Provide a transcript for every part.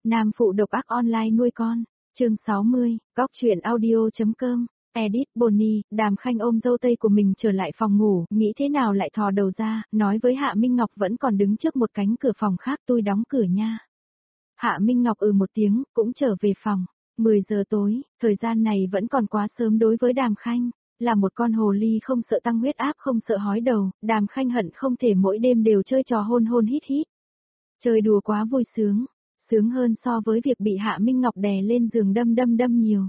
Nam phụ độc ác online nuôi con, chương 60, góc chuyện audio.com, edit Bonnie, Đàm Khanh ôm dâu tây của mình trở lại phòng ngủ, nghĩ thế nào lại thò đầu ra, nói với Hạ Minh Ngọc vẫn còn đứng trước một cánh cửa phòng khác, tôi đóng cửa nha. Hạ Minh Ngọc một tiếng, cũng trở về phòng. 10 giờ tối, thời gian này vẫn còn quá sớm đối với Đàm Khanh. Là một con hồ ly không sợ tăng huyết áp không sợ hói đầu, Đàm Khanh hận không thể mỗi đêm đều chơi trò hôn hôn hít hít. Chơi đùa quá vui sướng, sướng hơn so với việc bị Hạ Minh Ngọc đè lên giường đâm nhiều.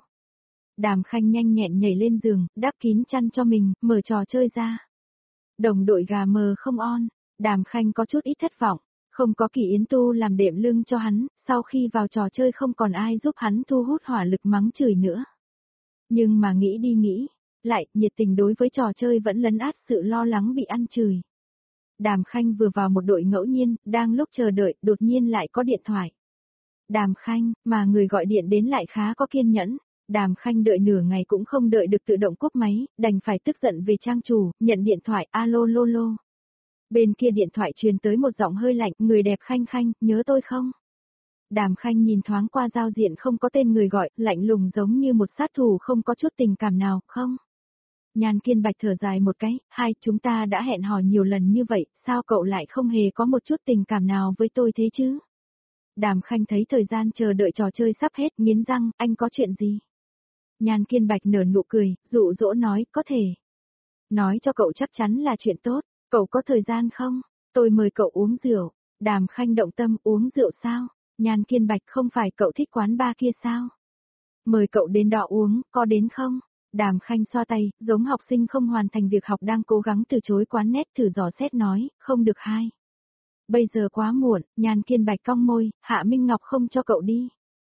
Đàm Khanh nhanh nhẹn nhảy lên giường, đắp kín chăn cho mình, mở trò chơi ra. Đồng đội gà mờ không on, Đàm Khanh có chút ít thất vọng, không có Kỳ Yến Tu làm đệm lưng cho hắn, sau khi vào trò chơi không còn ai giúp hắn thu hút hỏa lực mắng chửi nữa. Nhưng mà nghĩ đi nghĩ lại, nhiệt tình đối với trò chơi vẫn lấn át sự lo lắng bị ăn chửi. Đàm Khanh vừa vào một đội ngẫu nhiên, đang lúc chờ đợi, đột nhiên lại có điện thoại. Đàm Khanh, mà người gọi điện đến lại khá có kiên nhẫn. Đàm Khanh đợi nửa ngày cũng không đợi được tự động cúp máy, đành phải tức giận về trang chủ, nhận điện thoại, alo lô lô. Bên kia điện thoại truyền tới một giọng hơi lạnh, người đẹp Khanh Khanh, nhớ tôi không? Đàm Khanh nhìn thoáng qua giao diện không có tên người gọi, lạnh lùng giống như một sát thủ không có chút tình cảm nào, không? Nhan Kiên Bạch thở dài một cái, chúng ta đã hẹn hò nhiều lần như vậy, sao cậu lại không hề có một chút tình cảm nào với tôi thế chứ? Đàm Khanh thấy thời gian chờ đợi trò chơi sắp hết, nghiến răng, anh có chuyện gì? Nhan Kiên Bạch nở nụ cười, dụ dỗ nói, có thể. Nói cho cậu chắc chắn là chuyện tốt, cậu có thời gian không? Tôi mời cậu uống rượu. Đàm Khanh động tâm, uống rượu sao? Nhan Kiên Bạch, không phải cậu thích quán bar kia sao? Mời cậu đến đó uống, có đến không? Đàm Khanh xoa tay, giống học sinh không hoàn thành việc học đang cố gắng từ chối quán nét thử dò xét nói, không được hai. Bây giờ quá muộn, Nhan Kiên Bạch cong môi, Hạ Minh Ngọc không cho cậu đi.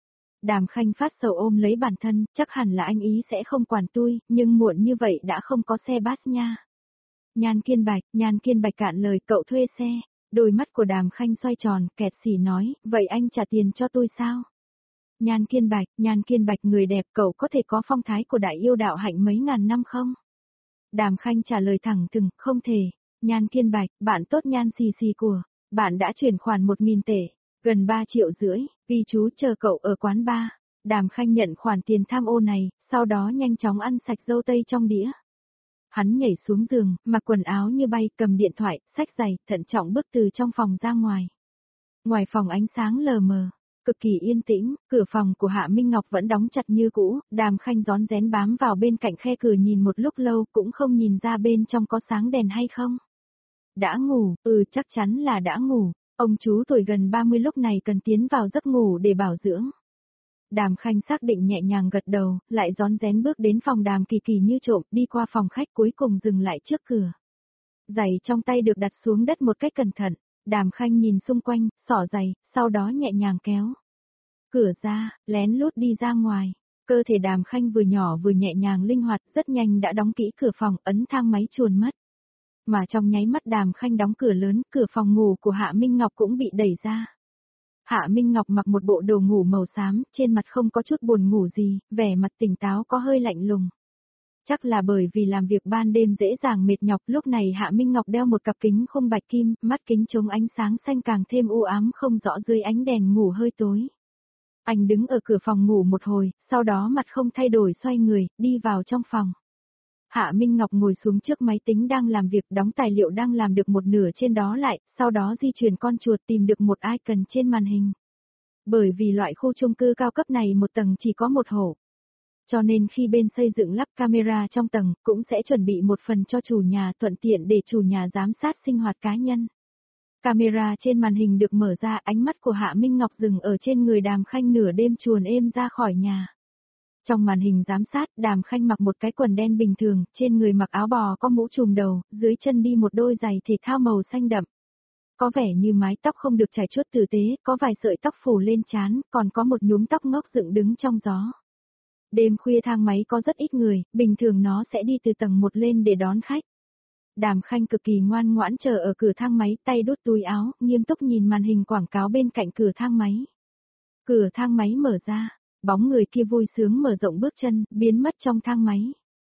Đàm Khanh phát sầu ôm lấy bản thân, chắc hẳn là anh ý sẽ không quản tôi, nhưng muộn như vậy đã không có xe bus nha. Nhan Kiên Bạch cạn lời, cậu thuê xe. Đôi mắt của Đàm Khanh xoay tròn, kẹt xỉ nói, vậy anh trả tiền cho tôi sao? Nhan Kiên Bạch người đẹp, cậu có thể có phong thái của đại yêu đạo hạnh mấy ngàn năm không? Đàm Khanh trả lời thẳng thừng, không thể. Nhan Kiên Bạch, bạn tốt Nhan xì xì của, bạn đã chuyển khoản 1.000 tệ, gần 3,5 triệu, ghi chú chờ cậu ở quán bar. Đàm Khanh nhận khoản tiền tham ô này, sau đó nhanh chóng ăn sạch dâu tây trong đĩa. Hắn nhảy xuống giường, mặc quần áo như bay, cầm điện thoại, xách giày, thận trọng bước từ trong phòng ra ngoài. Ngoài phòng ánh sáng lờ mờ, cực kỳ yên tĩnh, cửa phòng của Hạ Minh Ngọc vẫn đóng chặt như cũ, Đàm Khanh rón rén bám vào bên cạnh khe cửa nhìn một lúc lâu cũng không nhìn ra bên trong có sáng đèn hay không. Đã ngủ, chắc chắn là đã ngủ, ông chú tuổi gần 30 lúc này cần tiến vào giấc ngủ để bảo dưỡng. Đàm Khanh xác định nhẹ nhàng gật đầu, lại rón rén bước đến phòng Đàm Kỳ Kỳ như trộm, đi qua phòng khách cuối cùng dừng lại trước cửa. Giày trong tay được đặt xuống đất một cách cẩn thận, Đàm Khanh nhìn xung quanh, xỏ giày, sau đó nhẹ nhàng kéo cửa ra, lén lút đi ra ngoài. Cơ thể Đàm Khanh vừa nhỏ vừa nhẹ nhàng linh hoạt, rất nhanh đã đóng kỹ cửa phòng, ấn thang máy chuồn mất. Mà trong nháy mắt Đàm Khanh đóng cửa lớn, cửa phòng ngủ của Hạ Minh Ngọc cũng bị đẩy ra. Hạ Minh Ngọc mặc một bộ đồ ngủ màu xám, trên mặt không có chút buồn ngủ gì, vẻ mặt tỉnh táo có hơi lạnh lùng. Chắc là bởi vì làm việc ban đêm dễ dàng mệt nhọc, lúc này Hạ Minh Ngọc đeo một cặp kính khung bạch kim, mắt kính chống ánh sáng xanh càng thêm u ám không rõ dưới ánh đèn ngủ hơi tối. Anh đứng ở cửa phòng ngủ một hồi, sau đó mặt không thay đổi xoay người, đi vào trong phòng. Hạ Minh Ngọc ngồi xuống trước máy tính đang làm việc, đóng tài liệu đang làm được một nửa trên đó lại, sau đó di chuyển con chuột tìm được một icon trên màn hình. Bởi vì loại khu chung cư cao cấp này một tầng chỉ có một hộ. Cho nên khi bên xây dựng lắp camera trong tầng, cũng sẽ chuẩn bị một phần cho chủ nhà thuận tiện để chủ nhà giám sát sinh hoạt cá nhân. Camera trên màn hình được mở ra, ánh mắt của Hạ Minh Ngọc dừng ở trên người Đàm Khanh nửa đêm chuồn êm ra khỏi nhà. Trong màn hình giám sát, Đàm Khanh mặc một cái quần đen bình thường, trên người mặc áo bò có mũ trùm đầu, dưới chân đi một đôi giày thể thao màu xanh đậm. Có vẻ như mái tóc không được chải chuốt tử tế, có vài sợi tóc phủ lên trán, còn có một nhúm tóc ngốc dựng đứng trong gió. Đêm khuya thang máy có rất ít người, bình thường nó sẽ đi từ tầng 1 lên để đón khách. Đàm Khanh cực kỳ ngoan ngoãn chờ ở cửa thang máy, tay đút túi áo, nghiêm túc nhìn màn hình quảng cáo bên cạnh cửa thang máy. Cửa thang máy mở ra, bóng người kia vui sướng mở rộng bước chân, biến mất trong thang máy.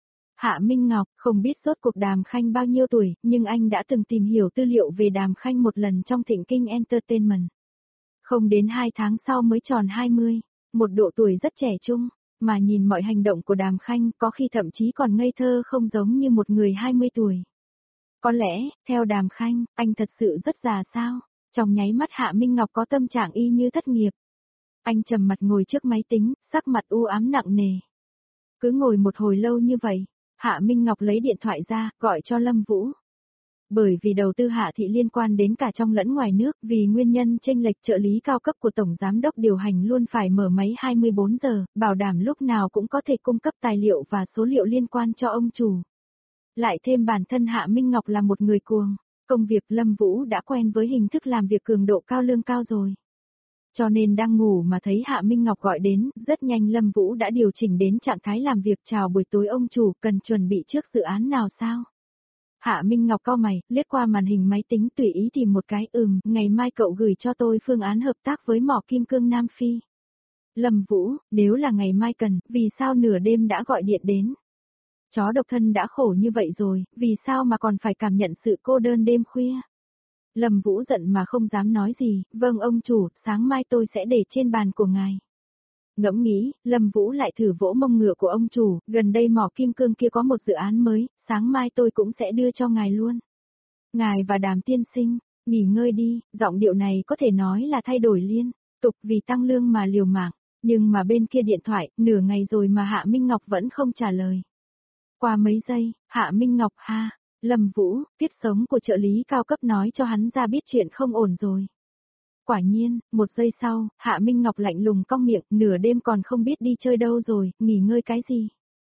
Hạ Minh Ngọc, không biết rốt cuộc Đàm Khanh bao nhiêu tuổi, nhưng anh đã từng tìm hiểu tư liệu về Đàm Khanh một lần trong Thịnh Kinh Entertainment. Không đến 2 tháng sau mới tròn 20, một độ tuổi rất trẻ trung, mà nhìn mọi hành động của Đàm Khanh có khi thậm chí còn ngây thơ không giống như một người 20 tuổi. Có lẽ, theo Đàm Khanh, anh thật sự rất già sao? Trong nháy mắt Hạ Minh Ngọc có tâm trạng y như thất nghiệp. Anh trầm mặt ngồi trước máy tính, sắc mặt u ám nặng nề. Cứ ngồi một hồi lâu như vậy, Hạ Minh Ngọc lấy điện thoại ra, gọi cho Lâm Vũ. Bởi vì đầu tư Hạ thị liên quan đến cả trong lẫn ngoài nước, vì nguyên nhân chênh lệch trợ lý cao cấp của Tổng Giám đốc điều hành luôn phải mở máy 24 giờ, bảo đảm lúc nào cũng có thể cung cấp tài liệu và số liệu liên quan cho ông chủ. Lại thêm bản thân Hạ Minh Ngọc là một người cuồng, công việc Lâm Vũ đã quen với hình thức làm việc cường độ cao lương cao rồi. Cho nên đang ngủ mà thấy Hạ Minh Ngọc gọi đến, rất nhanh Lâm Vũ đã điều chỉnh đến trạng thái làm việc. Chào buổi tối ông chủ, cần chuẩn bị trước dự án nào sao? Hạ Minh Ngọc cau mày, liếc qua màn hình máy tính tùy ý tìm một cái, ngày mai cậu gửi cho tôi phương án hợp tác với mỏ kim cương Nam Phi. Lâm Vũ, nếu là ngày mai cần, vì sao nửa đêm đã gọi điện đến? Chó độc thân đã khổ như vậy rồi, vì sao mà còn phải cảm nhận sự cô đơn đêm khuya? Lâm Vũ giận mà không dám nói gì, vâng ông chủ, sáng mai tôi sẽ để trên bàn của ngài. Ngẫm nghĩ, Lâm Vũ lại thử vỗ mông ngựa của ông chủ, gần đây mỏ kim cương kia có một dự án mới, sáng mai tôi cũng sẽ đưa cho ngài luôn. Ngài và Đàm tiên sinh, nghỉ ngơi đi, giọng điệu này có thể nói là thay đổi liên tục vì tăng lương mà liều mạng, nhưng mà bên kia điện thoại, nửa ngày rồi mà Hạ Minh Ngọc vẫn không trả lời. Qua mấy giây, Hạ Minh Ngọc ha, Lâm Vũ, kiếp sống của trợ lý cao cấp nói cho hắn ra biết chuyện không ổn rồi. Quả nhiên, một giây sau, Hạ Minh Ngọc lạnh lùng cong miệng, nửa đêm còn không biết đi chơi đâu rồi, nghỉ ngơi cái gì.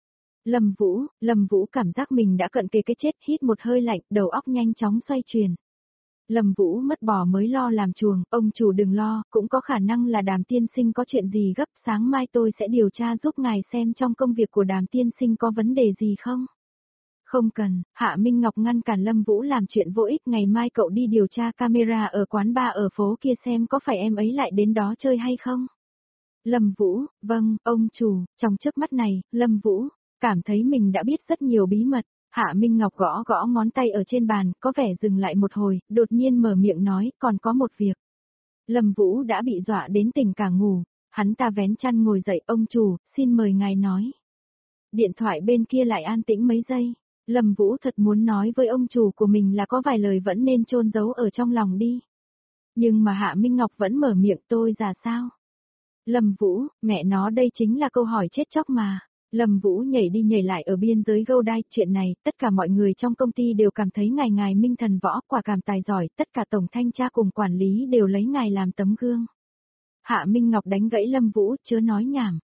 Lâm Vũ cảm giác mình đã cận kề cái chết, hít một hơi lạnh, đầu óc nhanh chóng xoay chuyển. Lâm Vũ mất bò mới lo làm chuồng, ông chủ đừng lo, cũng có khả năng là Đàm tiên sinh có chuyện gì gấp, sáng mai tôi sẽ điều tra giúp ngài xem trong công việc của Đàm tiên sinh có vấn đề gì không. Không cần, Hạ Minh Ngọc ngăn cản Lâm Vũ làm chuyện vô ích, ngày mai cậu đi điều tra camera ở quán bar ở phố kia xem có phải em ấy lại đến đó chơi hay không. Lâm Vũ, vâng, ông chủ, trong chớp mắt này, Lâm Vũ cảm thấy mình đã biết rất nhiều bí mật. Hạ Minh Ngọc gõ gõ ngón tay ở trên bàn, có vẻ dừng lại một hồi, đột nhiên mở miệng nói, còn có một việc. Lâm Vũ đã bị dọa đến tỉnh cả ngủ, hắn ta vén chăn ngồi dậy, ông chủ, xin mời ngài nói. Điện thoại bên kia lại an tĩnh mấy giây. Lâm Vũ thật muốn nói với ông chủ của mình là có vài lời vẫn nên chôn giấu ở trong lòng đi. Nhưng mà Hạ Minh Ngọc vẫn mở miệng, tôi già sao? Lâm Vũ, mẹ nó đây chính là câu hỏi chết chóc mà. Lâm Vũ nhảy đi nhảy lại ở biên giới gâu đai, chuyện này, tất cả mọi người trong công ty đều cảm thấy ngài minh thần võ, quả cảm tài giỏi, tất cả tổng thanh tra cùng quản lý đều lấy ngài làm tấm gương. Hạ Minh Ngọc đánh gãy Lâm Vũ, chớ nói nhảm.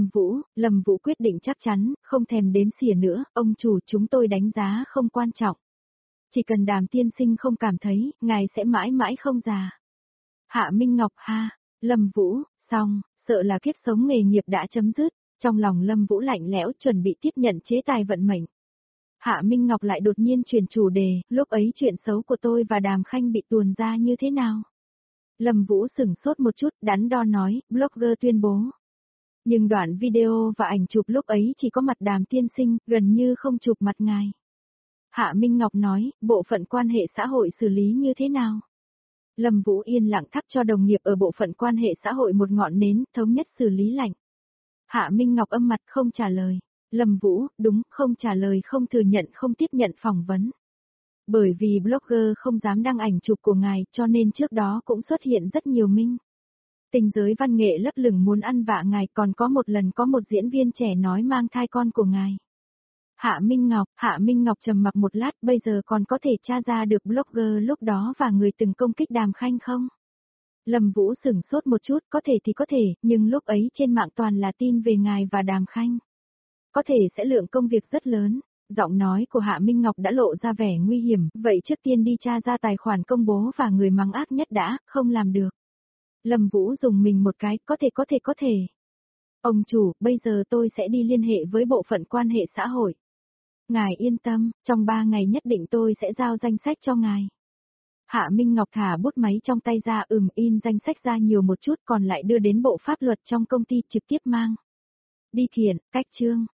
Lâm Vũ quyết định chắc chắn, không thèm đếm xỉa nữa, ông chủ chúng tôi đánh giá không quan trọng. Chỉ cần Đàm tiên sinh không cảm thấy, ngài sẽ mãi mãi không già. Hạ Minh Ngọc ha, Lâm Vũ, xong, sợ là kiếp sống nghề nghiệp đã chấm dứt, trong lòng Lâm Vũ lạnh lẽo chuẩn bị tiếp nhận chế tài vận mệnh. Hạ Minh Ngọc lại đột nhiên chuyển chủ đề, lúc ấy chuyện xấu của tôi và Đàm Khanh bị tuồn ra như thế nào? Lâm Vũ sửng sốt một chút, đắn đo nói, blogger tuyên bố. Nhưng đoạn video và ảnh chụp lúc ấy chỉ có mặt Đàm tiên sinh, gần như không chụp mặt ngài. Hạ Minh Ngọc nói, bộ phận quan hệ xã hội xử lý như thế nào? Lâm Vũ yên lặng thắp cho đồng nghiệp ở bộ phận quan hệ xã hội một ngọn nến, thống nhất xử lý lạnh. Hạ Minh Ngọc âm mặt không trả lời. Lâm Vũ, đúng, không trả lời, không thừa nhận, không tiếp nhận phỏng vấn. Bởi vì blogger không dám đăng ảnh chụp của ngài, cho nên trước đó cũng xuất hiện rất nhiều minh tình giới văn nghệ lấp lửng muốn ăn vạ ngài, còn có một lần có một diễn viên trẻ nói mang thai con của ngài. Hạ Minh Ngọc trầm mặc một lát, bây giờ còn có thể tra ra được blogger lúc đó và người từng công kích Đàm Khanh không? Lâm Vũ sửng sốt một chút, có thể thì có thể, nhưng lúc ấy trên mạng toàn là tin về ngài và Đàm Khanh. Có thể sẽ lượng công việc rất lớn. Giọng nói của Hạ Minh Ngọc đã lộ ra vẻ nguy hiểm, vậy trước tiên đi tra ra tài khoản công bố và người mắng ác nhất đã, không làm được. Lâm Vũ dùng mình một cái, có thể. Ông chủ, bây giờ tôi sẽ đi liên hệ với bộ phận quan hệ xã hội. Ngài yên tâm, trong 3 ngày nhất định tôi sẽ giao danh sách cho ngài. Hạ Minh Ngọc thả bút máy trong tay ra, in danh sách ra nhiều một chút, còn lại đưa đến bộ pháp luật trong công ty trực tiếp mang. Đi thiện, cách chương.